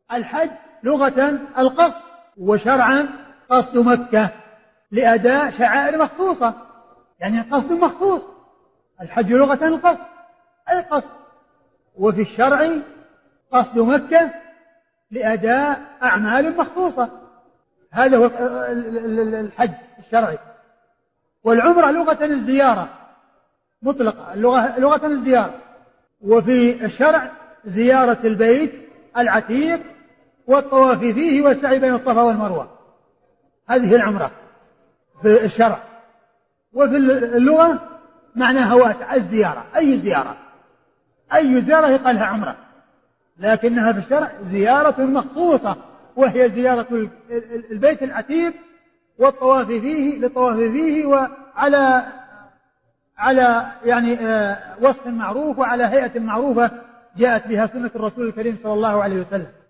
الحج لغة القصد، وشرعا قصد مكة لأداء شعائر مخصوصة، يعني قصد مخصوص. الحج لغة القصد أي قصد، وفي الشرع قصد مكة لأداء أعمال مخصوصة. هذا هو الحج الشرعي. والعمرة لغة الزيارة مطلقة، لغة الزيارة، وفي الشرع زيارة البيت العتيق والطواف فيه والسعي بين الصفا والمروة. هذه العمرة في الشرع. وفي اللغة معناها واسع، الزيارة، أي زيارة يقال لها عمرة، لكنها في الشرع زيارة مخصوصة، وهي زيارة البيت العتيق والطواف فيه للطواف فيه، وعلى يعني وصف معروف وعلى هيئة معروفة جاءت بها سنة الرسول الكريم صلى الله عليه وسلم.